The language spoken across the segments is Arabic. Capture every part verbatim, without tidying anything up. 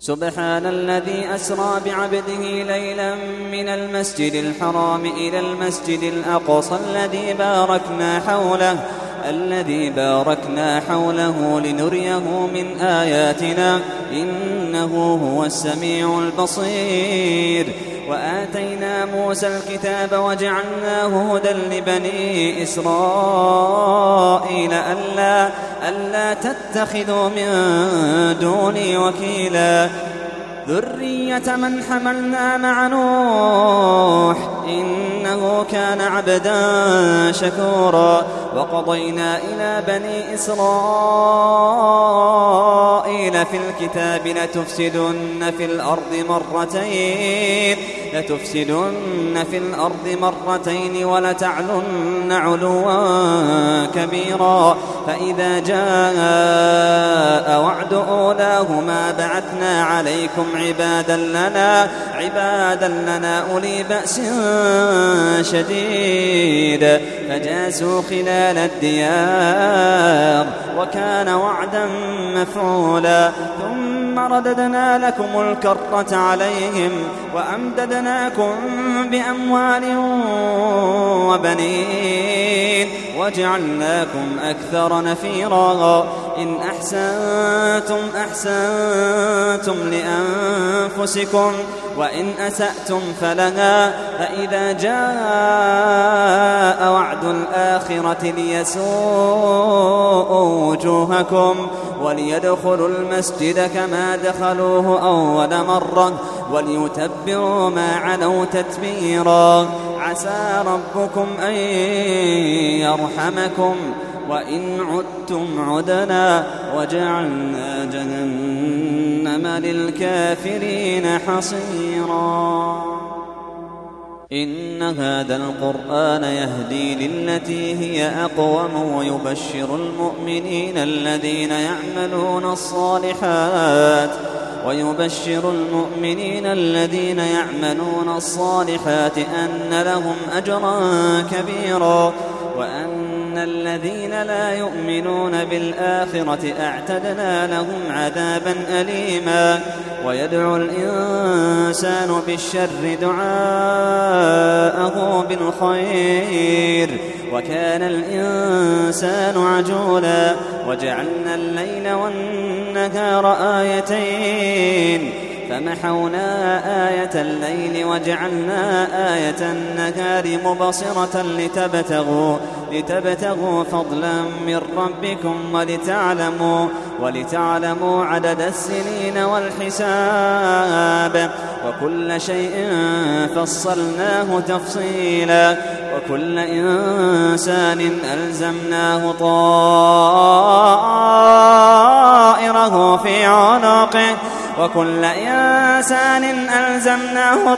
سبحان الذي أسرى بعبده ليلا من المسجد الحرام إلى المسجد الأقصى الذي باركنا حوله الذي باركنا حوله لنريه من آياتنا إنه هو السميع البصير. وآتينا موسى الكتاب وجعلناه هدى لبني إسرائيل ألا, ألا تتخذوا من دوني وكيلا ذرية من حملنا مع نوح إنه كان عبدا شكورا. وقضينا إلى بني إسرائيل في الكتاب لتفسدن في الأرض مرتين لتفسدن في الأرض مرتين ولتعلن علوا كبيرا. فإذا جاء وعد أولاهما بعثنا عليكم عبادا لنا عبادا لنا أولي بأس شديد فجاسوا خلال الديار وكان وعدا مفعولا. ثم رددنا لكم الكرة عليهم وأمددناكم بأموال وبنين وجعلناكم أكثر نفيرا. إن أحسنتم أحسنتم لأنفسكم وإن أسأتم فلها. فإذا جاء وعد الآخرة ليسوءوا وجوهكم وليدخلوا المسجد كما دخلوه أول مرة وليتبروا ما علوا تتبيرا. عسى ربكم أن يرحمكم وإن عدتم عدنا وجعلنا جهنم للكافرين حصيرا. إن هذا القرآن يهدي للتي هي أقوم ويبشر المؤمنين الذين يعملون الصالحات ويبشر المؤمنين الذين يعملون الصالحات أن لهم أجرا كبيرا وأن الذين لا يؤمنون بالآخرة أعتدنا لهم عذابا أليما. ويدعو الإنسان بالشر دعاءه بالخير وكان الإنسان عجولا. وجعلنا الليل والنهار آيتين فمحونا آية الليل وجعلنا آية النهار مبصرة لتبتغوا, لتبتغوا فضلا من ربكم ولتعلموا, ولتعلموا عدد السنين والحساب وكل شيء فصلناه تفصيلا. وكل إنسان ألزمناه طائره في عنقه وكل إنسان ألزمناه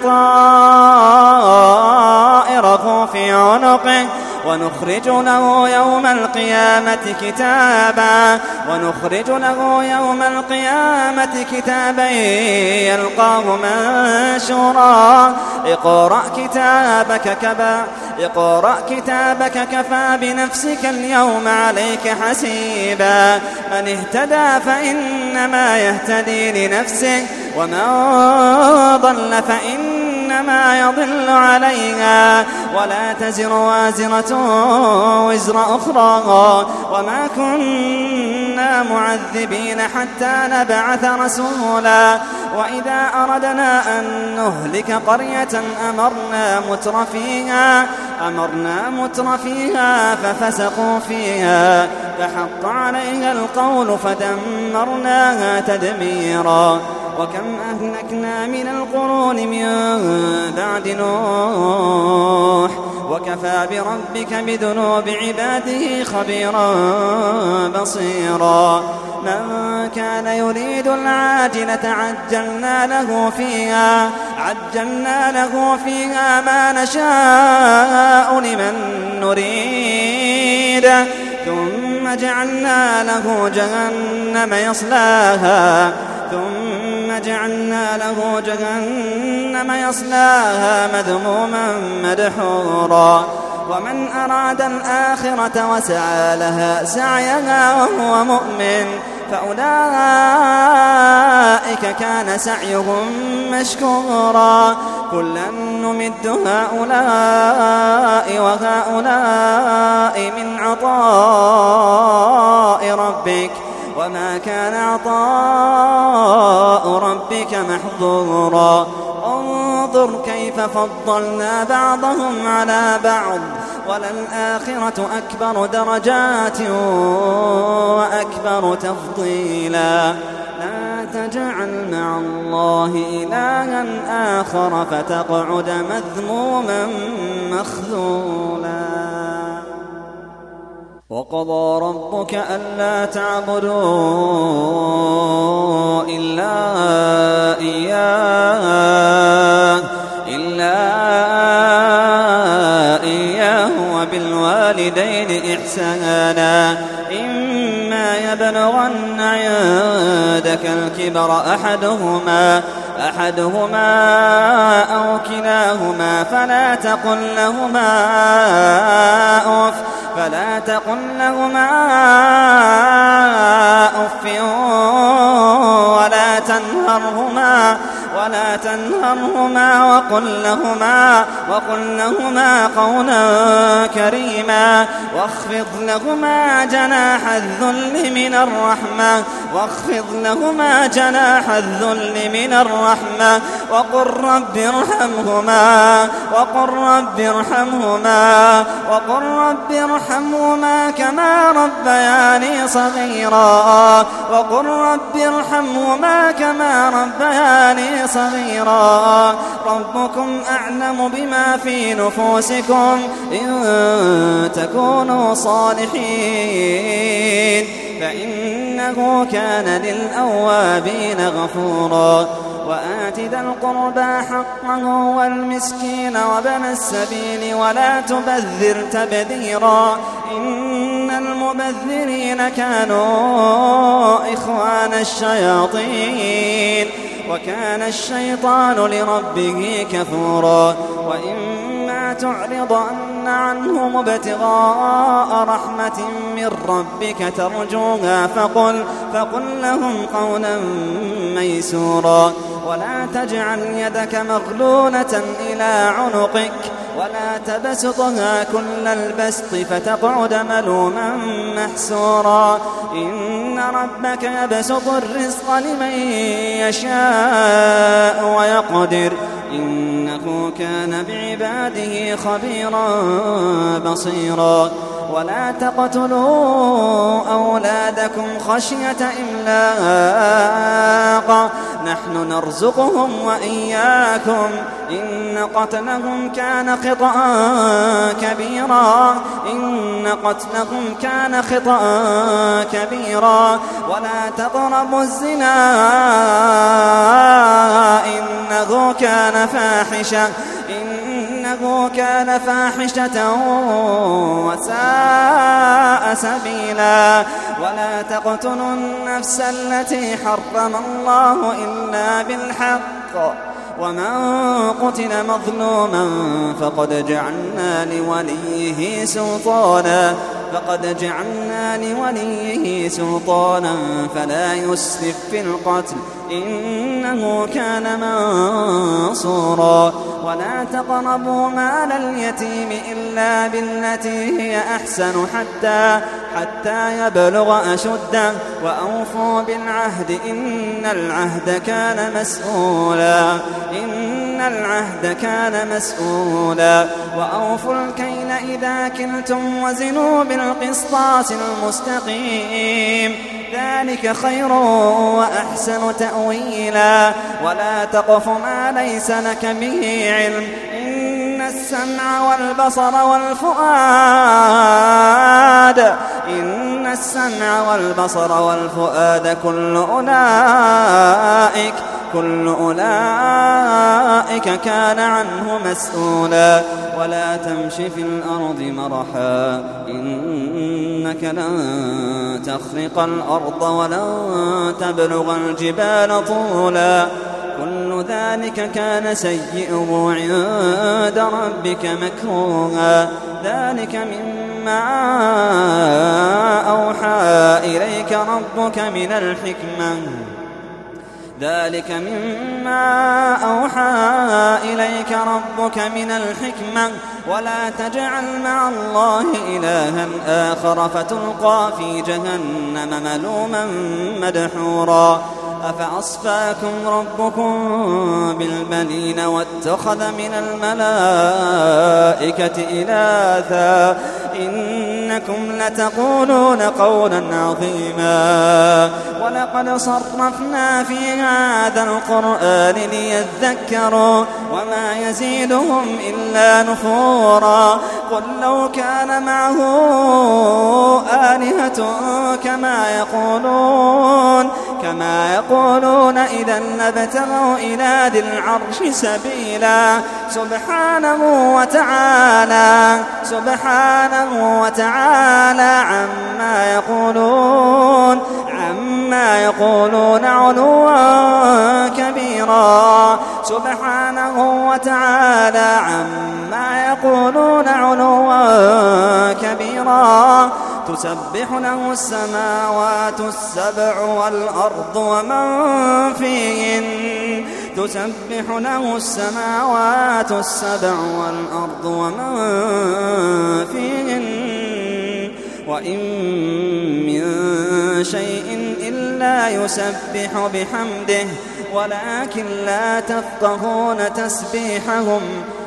طائره في عنقه ونخرج له يوم القيامة كتابا ونخرج له يوم القيامة كتابا يلقاه منشورا. اقرأ كتابك كفى اقرأ كتابك كفى بنفسك اليوم عليك حسيبا. من اهتدى فإنما يهتدي لنفسه ومن ضل فإنما يضل عليها ولا تزر وازرة وزر أخرى وما كنا معذبين حتى نبعث رسولا. وإذا أردنا أن نهلك قرية أمرنا مترفيها أمرنا مترفيها ففسقوا فيها فحق عليها القول فدمرناها تدميرا. وكم أهلكنا من القرون من بعد نوح وكفى بربك بذنوب عباده خبيرا بصيرا. من كان يريد العاجلة عجلنا له فيها عجلنا له فيها ما نشاء لمن نريد ثم جعلنا له جهنم يصلاها ثم جعلنا له جهنم يصلاها مذموما مدحورا. ومن أراد الآخرة وسعى لها سعيها وهو مؤمن فأولئك أولئك كان سعيهم مشكورا كلا نمد هؤلاء وهؤلاء من عطاء ربك وما كان عطاء ربك محظورا انظر كيف فضلنا بعضهم على بعض وللآخرة أكبر درجات وأكبر تفضيلا لا تجعل مع الله إلها آخر فتقعد مذموما مخذولا وقضى ربك ألا تعبدوا إلا إياه إلا إياه وبالوالدين إحسانا إما يبلغن عندك الكبر أحدهما أحدهما أو كلاهما فلا تقل لهما أف فلا تقل لهما أف ولا تنهرهما ولا تنهرهما وقل لهما وقل لهما قولا كريما واخفض لهما جناح الذل من الرحمة واخفض لهما جناح الذل من الرحمة وقل رب ارحمهما وقل رب ارحمهما وقل رب ارحمهما كما ربياني صغيرا وقل رب ارحمهما كما ربياني صغيرا ربكم أعلم بما في نفوسكم إن تكونوا صالحين فإنه كان للأوابين غفورا وآت ذا القربى حقه والمسكين وابن السبيل ولا تبذر تبذيرا إن المبذرين كانوا إخوان الشياطين وكان الشيطان لربه كفورا وإما تعرضن عنهم ابتغاء رحمة من ربك ترجوها فقل, فقل لهم قولا ميسورا ولا تجعل يدك مغلولة إلى عنقك ولا تبسطها كل البسط فتقعد ملوما محسورا إن ربك يبسط الرزق لمن يشاء ويقدر إنه كان بعباده خبيرا بصيرا ولا تقتلوا أولادكم خشية إملاق نحن نرزقهم وإياكم إن قتلهم كان خطأ كبيرا إن قتلهم كان خطأ كبيرا ولا تقربوا الزنا إنه كان فاحشة إنه كان فاحشة وساء سبيلا ولا تقتلوا النفس التي حرم الله إلا بالحق ومن قتل مظلوما فقد جعلنا لوليه سلطانا فقد جعلنا لوليه سلطانا فلا يسرف في القتل إنه كان منصورا ولا تقربوا مال اليتيم إلا بالتي هي أحسن حتى حتى يبلغ أشده وأوفوا بالعهد إن العهد كان مسؤولا إن العهد كان مسؤولا وأوفوا الكيل إذا كلتم وزنوا بالقسطاس المستقيم ذلك خير وأحسن تأويلا ولا تقف ما ليس لك به علم إن السمع والبصر والفؤاد إن السمع والبصر والفؤاد كل أولئك كل أولئك كان عنه مسؤولا ولا تمش في الأرض مرحا إنك لن تخرق الأرض ولن تبلغ الجبال طولا كل ذلك كان سيئه عند ربك مكروها ذلك مما أوحى إليك ربك من الحكمة ذلك مما أوحى إليك ربك من الحكمة ولا تجعل مع الله إلها آخر فتلقى في جهنم ملوما مدحورا أفأصفاكم ربكم بالبنين واتخذ من الملائكة إناثا إنكم لتقولون قولا عظيما ولقد صرفنا في هذا القرآن ليذكروا وما يزيدهم إلا نفورا قل لو كان معه آلهة كما يقولون كما يقولون إذا لابتغوا إلى ذي العرش سبيلا سبحانه وتعالى سبحانه وتعالى عما يقولون عما يقولون علوا كبيرا سبحانه وتعالى عما يقولون علوا كبيرا تسبح له السماوات السبع والأرض ومن فيهن تسبح له السماوات السبع والأرض ومن فيهن وإن من شيء إلا يسبح بحمده ولكن لا تفقهون تسبيحهم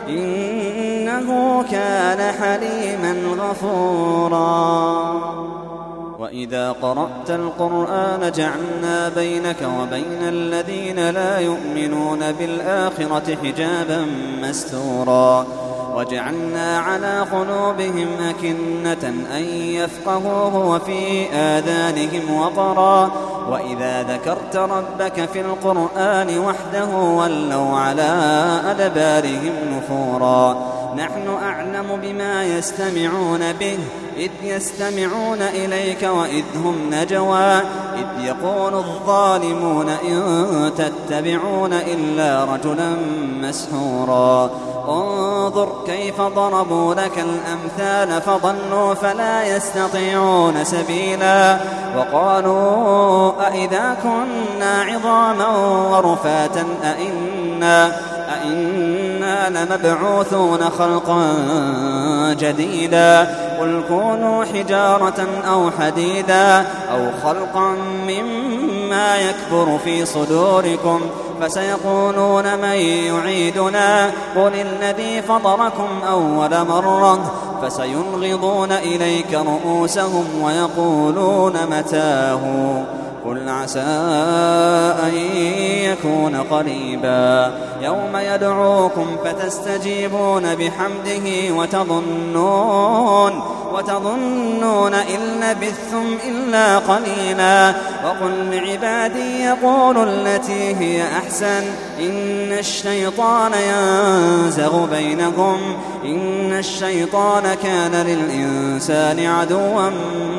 إنه كان حليما غفورا وإذا قرأت القرآن جعلنا بينك وبين الذين لا يؤمنون بالآخرة حجابا مستورا وجعلنا على قلوبهم أكنة أن يفقهوه وفي آذانهم وقرا وإذا ذكرت ربك في القرآن وحده ولوا على أدبارهم نفورا نحن أعلم بما يستمعون به إذ يستمعون إليك وإذ هم نجوى إذ يقول الظالمون إن تتبعون إلا رجلا مسحورا انظر كيف ضربوا لك الأمثال فضلوا فلا يستطيعون سبيلا وقالوا أئذا كنا عظاما ورفاتا أئنا أئنا لمبعوثون خلقا جديدا قل كونوا حجارة أو حديدا أو خلقا مما يكبر في صدوركم فسيقولون من يعيدنا قل الذي فطركم أول مرة فسينغضون إليك رؤوسهم ويقولون متاه قل عسى أن يكون قريبا يوم يدعوكم فتستجيبون بحمده وتظنون وتظنون إن لبثتم إلا قليلا وقل لعبادي يقولوا التي هي أحسن إن الشيطان ينزغ بينكم إن الشيطان كان للإنسان عدوا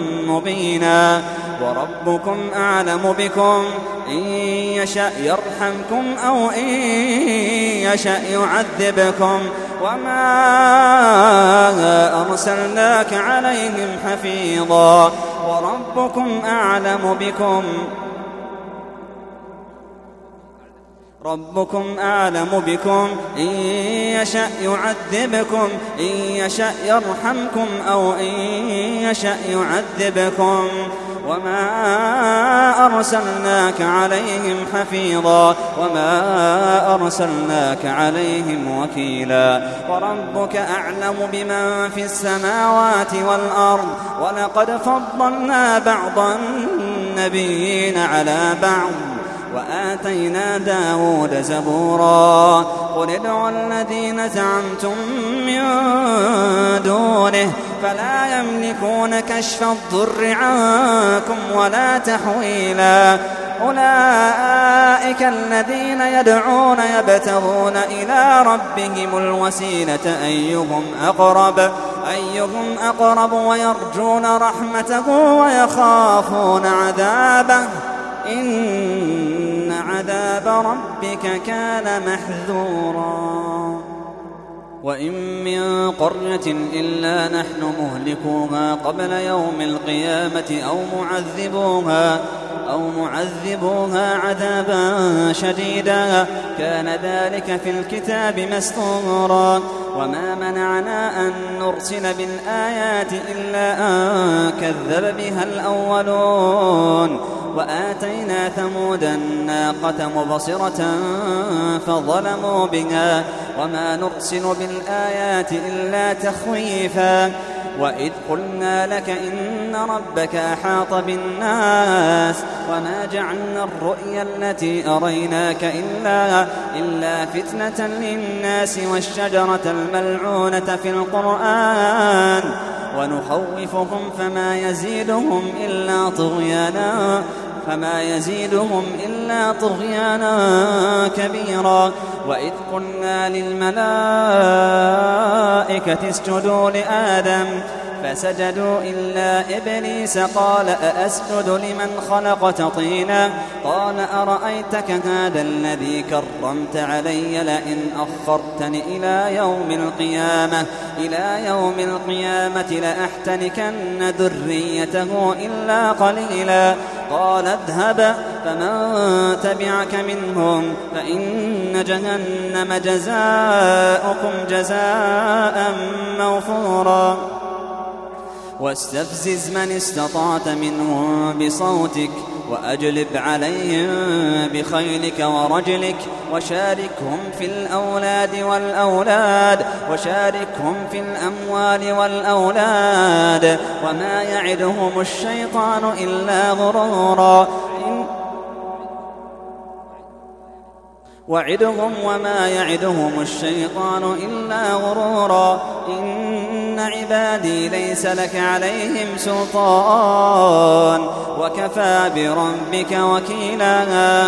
مبينا وربكم أعلم بكم إن يشأ يرحمكم أو إن يشأ يعذبكم وما أرسلناك عليهم حفيظا وربكم أعلم بكم ربكم أعلم بكم إن يشأ يعذبكم إن يشأ يرحمكم أو إن يشأ يعذبكم وما أرسلناك عليهم حفيظا وما أرسلناك عليهم وكيلا وربك أعلم بمن في السماوات والأرض ولقد فضلنا بعض النبيين على بعض وآتينا داود زبورا قل ادعوا الذين زعمتم من دونه فلا يملكون كشف الضر عنكم ولا تحويلا أولئك الذين يدعون يبتغون إلى ربهم الوسيلة أيهم أقرب أيهم أقرب ويرجون رحمته ويخافون عذابه إن عذاب ربك كان محذورا وإن من قرية إلا نحن مهلكوها قبل يوم القيامة أو معذبوها أو معذبوها عذابا شديدا كان ذلك في الكتاب مسطورا. وما منعنا أن نرسل بالآيات إلا أن كذب بها الأولون. وآتينا ثمود الناقة مبصرة فظلموا بها وما نرسل بالآيات إلا تخويفا. وإذ قلنا لك إن ربك أحاط بالناس وما جعلنا الرؤيا التي أريناك إلا, إلا فتنة للناس والشجرة الملعونة في القرآن ونخوفهم فما يزيدهم إلا طغيانا فما يزيدهم إلا طغيانا كبيرا. وإذ قلنا للملائكة اسجدوا لآدم فسجدوا إلا إبليس قال أأسجد لمن خلقت طينا قال أرأيتك هذا الذي كرمت علي لئن أخرتني إلى يوم القيامة إلى يوم القيامة لأحتنكن ذريته إلا قليلا. قال اذهب فمن تبعك منهم فإن جهنم جزاؤكم جزاء موفورا. واستفزز من استطعت منهم بصوتك وأجلب عليهم بخيلك ورجلك وشاركهم في الأولاد والأولاد وشاركهم في الأموال والأولاد وما يعدهم الشيطان إلا غرورا. وعدهم وما يعدهم الشيطان إلا غرورا. إن عبادي ليس لك عليهم سلطان وكفى بربك وكيلا.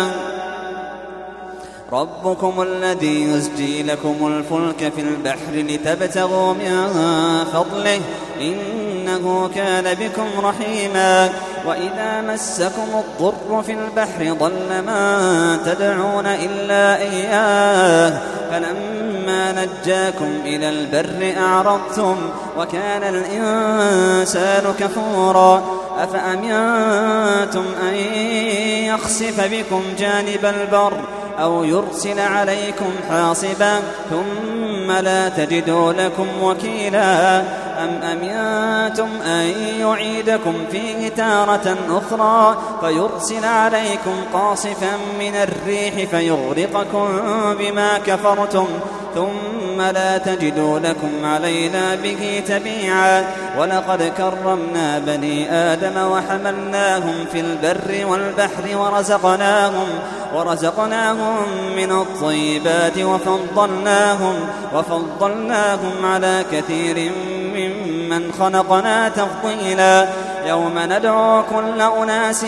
ربكم الذي يزجي لكم الفلك في البحر لتبتغوا من فضله إنه كان بكم رحيما. وإذا مسكم الضر في البحر ضل من تدعون إلا إياه فلما نجاكم إلى البر أعرضتم وكان الإنسان كفورا. أفأمنتم أن يخسف بكم جانب البر أو يرسل عليكم حاصبا ثم لا تجدوا لكم وكيلا. أم أمنتم أن يعيدكم فيه تارة أخرى فيرسل عليكم قاصفا من الريح فيغرقكم بما كفرتم ثم لا تجدوا لكم علينا به تبيعا. ولقد كرمنا بني آدم وحملناهم في البر والبحر ورزقناهم ورزقناهم من الطيبات وفضلناهم وفضلناهم على كثير ممن خلقنا تفضيلا. يوم ندعو كل أناس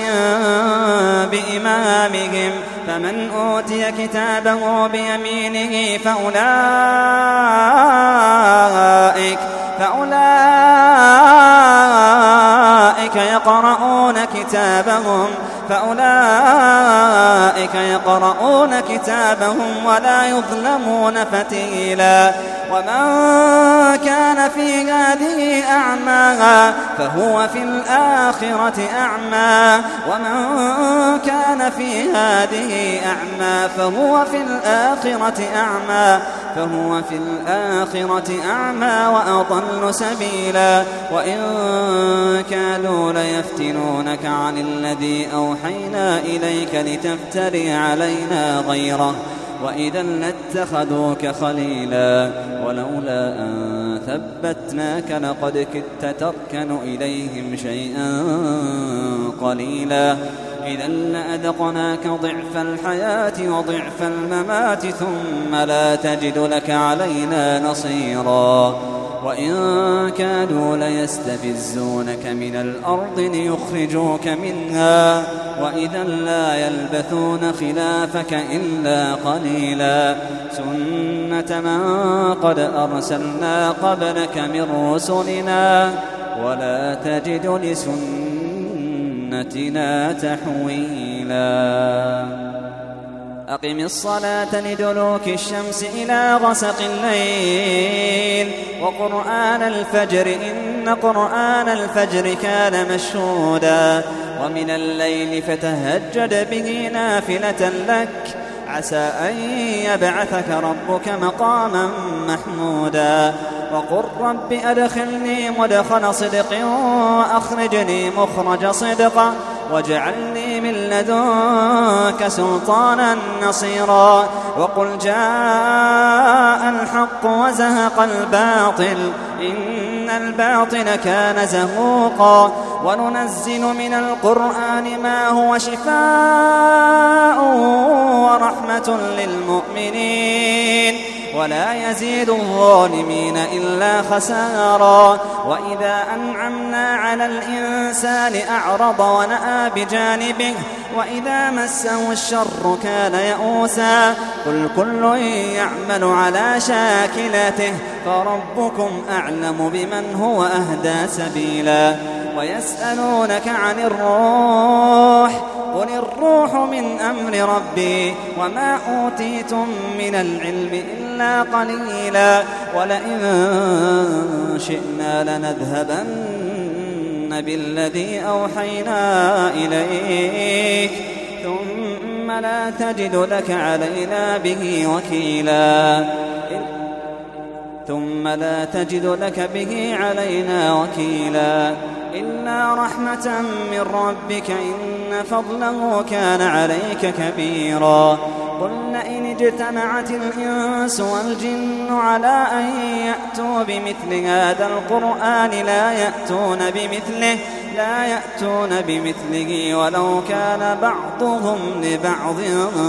بإمامهم فمن أوتي كتابه بيمينه فأولئك فأولئك يقرؤون كتابهم فأولئك يقرؤون كتابهم ولا يظلمون فتيلا. ومن كان في هذه أعمى فهو في الآخرة أعمى ومن كان في هذه أعمى فهو في الآخرة أعمى فهو في الآخرة أعمى وأضل سبيلا. وإن كانوا ليفتنونك عن الذي أوحينا إليك لتفتري علينا غيره وإذا لاتخذوك خليلا. ولولا أن ثبتناك لقد كدت تركن إليهم شيئا قليلا. إذا لأذقناك ضعف الحياة وضعف الممات ثم لا تجد لك علينا نصيرا. وإن كادوا ليستفزونك من الأرض ليخرجوك منها وإذا لا يلبثون خلافك إلا قليلا. سنة من قد أرسلنا قبلك من رسلنا ولا تجد لسنتنا تحويلا. أقم الصلاة لدلوك الشمس إلى غسق الليل وقرآن الفجر إن قرآن الفجر كان مشهودا. ومن الليل فتهجد به نافلة لك عسى أن يبعثك ربك مقاما محمودا وقل رب أدخلني مدخل صدق وأخرجني مخرج صدق واجعلني من لدنك سلطانا نصيرا وقل جاء الحق وزهق الباطل إن الباطل كان زهوقا وننزل من القرآن ما هو شفاء ورحمة للمؤمنين ولا يزيد الظالمين إلا خسارا وإذا أنعمنا على الإنسان أعرض ونأى بجانبه وإذا مسه الشر كان يئوسا قل كل يعمل على شاكلته فربكم أعلم بمن هو أهدى سبيلا ويسألونك عن الروح قل الروح من أمر ربي وما أوتيتم من العلم إلا قليلا ولئن شئنا لنذهبن بالذي أوحينا إليك ثم لا تجد لك علينا به وكيلا ثم لا تجد لك به علينا وكيلا إلا رحمة من ربك إن فضله كان عليك كبيرا قل إن اجتمعت الإنس والجن على أن يأتوا بمثل هذا القرآن لا يأتون بمثله لا يأتون بمثله ولو كان بعضهم لبعض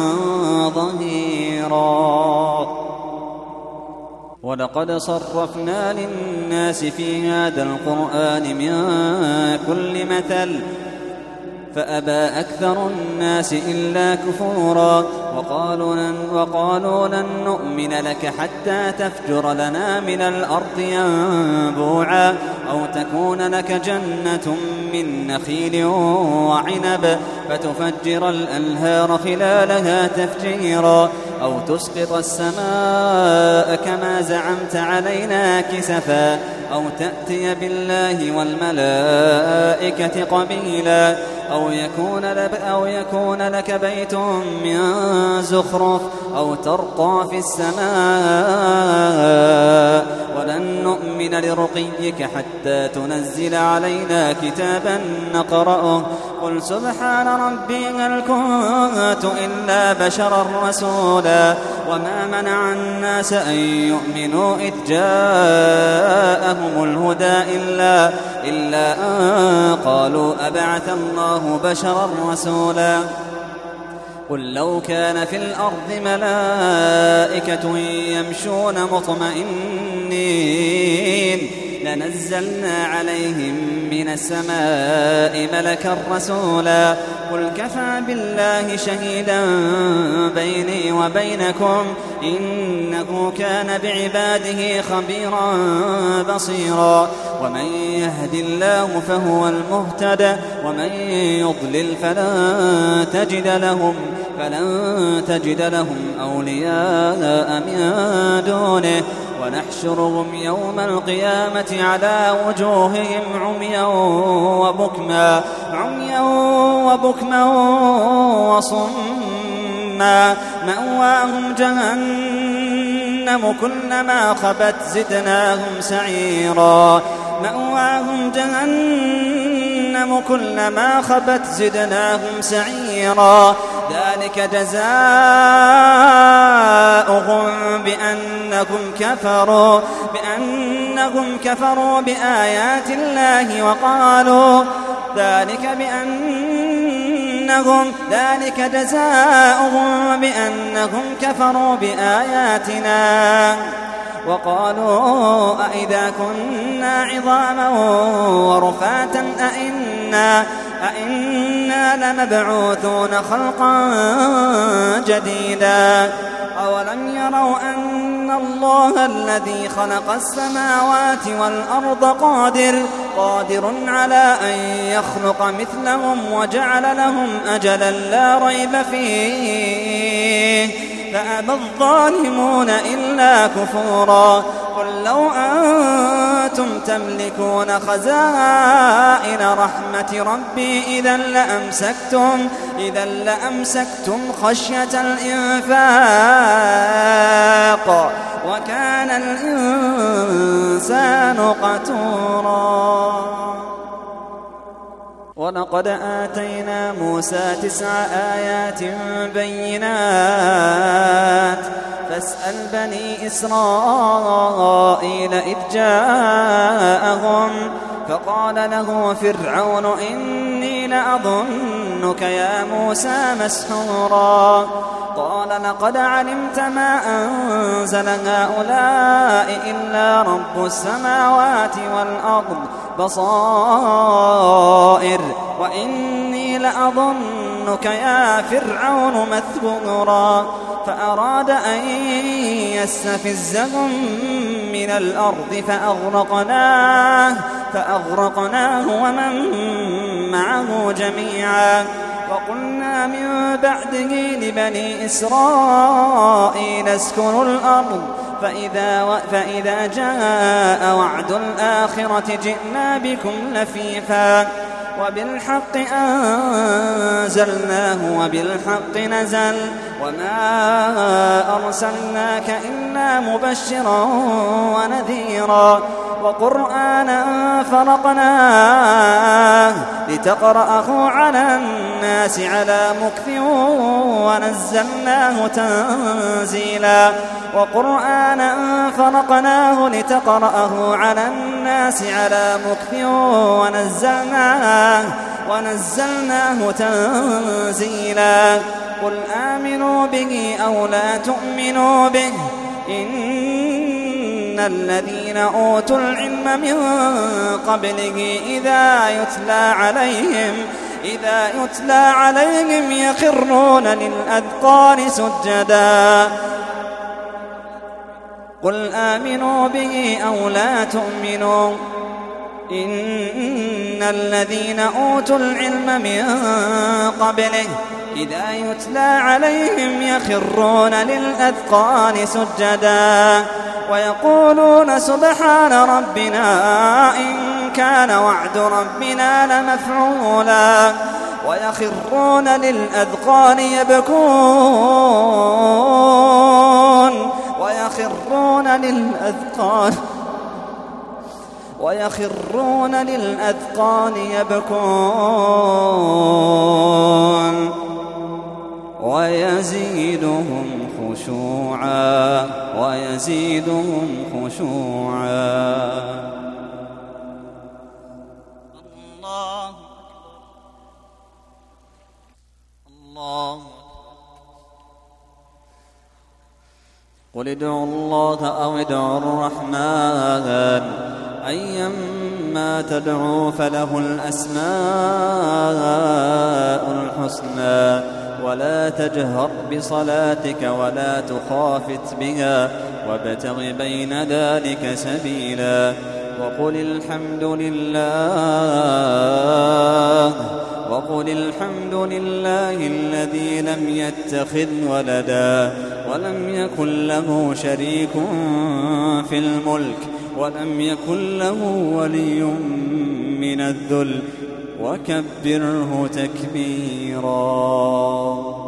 ظهيرا ولقد صرفنا للناس في هذا القرآن من كل مثل فأبى أكثر الناس إلا كفورا وقالوا لن, وقالوا لن نؤمن لك حتى تفجر لنا من الأرض ينبوعا أو تكون لك جنة من نخيل وعنب فتفجر الأنهار خلالها تفجيرا أو تسقط السماء كما زعمت علينا كسفا أو تأتي بالله والملائكة قبيلا أو يكون, أو يكون لك بيت من زخرف أو ترقى في السماء ولن نؤمن لرقيك حتى تنزل علينا كتابا نقرأه قل سبحان ربي هل كنت إلا بشرا رسولا وما منع الناس أن يؤمنوا إذ جاءهم الهدى إلا, إلا أن قالوا أبعث الله بشرا رسولا قل لو كان في الأرض ملائكة يمشون مطمئنين لنزلنا عليهم من السماء ملكا رسولا قل كفى بالله شهيدا بيني وبينكم إنه كان بعباده خبيرا بصيرا ومن يهد الله فهو المهتد ومن يضلل فلن تجد لهم فلن تجد لهم أولياء من دونه ونحشرهم يوم القيامة على وجوههم عميا وبكما عميا وبكما وصما مأواهم جهنم كلما خبت زدناهم سعيرا مأواهم جهنم كلما خبت زدناهم سعيرا ذلك جزاؤهم بأنهم كفروا بأنهم كفروا بآيات الله وقالوا ذلك بأنهم ذلك جزاؤهم بأنهم كفروا بآياتنا وقالوا أئذا كنا عظاما ورفاتا أئنا أئنا لمبعوثون خلقا جديدا أولم يروا أن الله الذي خلق السماوات والأرض قادر قادر على أن يخلق مثلهم وجعل لهم أجلا لا ريب فيه فأبى الظالمون إلا كفورا قل لو أن كنتم تملكون خزائن رحمة ربي إذا لأمسكتم, إذا لأمسكتم خشية الإنفاق وكان الإنسان قتورا. ولقد آتينا موسى تسع آيات بينات فاسأل بني إسرائيل إذ جاءهم فقال له فرعون إني لأظنك يا موسى مسحورا. قال لقد علمت ما أنزل هؤلاء إلا رب السماوات والأرض بصائر وإني لأظنك يا فرعون مثبورا. فأراد أن يستفزهم من الأرض فأغرقناه, فأغرقناه ومن معه جميعا. وقلنا من بعده لبني إسرائيل اسكنوا الأرض فإذا, فإذا جاء وعد الآخرة جئنا بكم لفيفا وبالحق أنزلناه وبالحق نزل وما أرسلناك إلا مبشرا ونذيرا. وقرآنا فرقناه لتقرأه على الناس على مكث ونزلناه تنزيلا. وقرآنا فرقناه لتقرأه على الناس على مكث ونزلناه, ونزلناه تنزيلا. قل آمنوا به أو لا تؤمنوا به إن الذين أوتوا العلم من قبله إذا يتلى عليهم إذا يتلى عليهم يخرون للأذقان سجدا. قل آمنوا به أو لا تؤمنوا إن الذين أوتوا العلم من قبله إذا يتلى عليهم يخرون للأذقان سجدا ويقولون سبحان ربنا إن كان وعد ربنا لمفعولا ويخرون للأذقان يبكون ويخرون للأذقان ويخرون للأذقان يبكون ويزيدهم خشوعا ويزيدهم خشوعا. الله الله قل ادعوا الله أو ادعوا الرحمن أيما تدعوا فله الأسماء الحسنى ولا تجهر بصلاتك ولا تخافت بها وابتغ بين ذلك سبيلا. وقل الحمد لله وقل الحمد لله الذي لم يتخذ ولدا ولم يكن له شريك في الملك ولم يكن له ولي من الذل وكبره تكبيرا.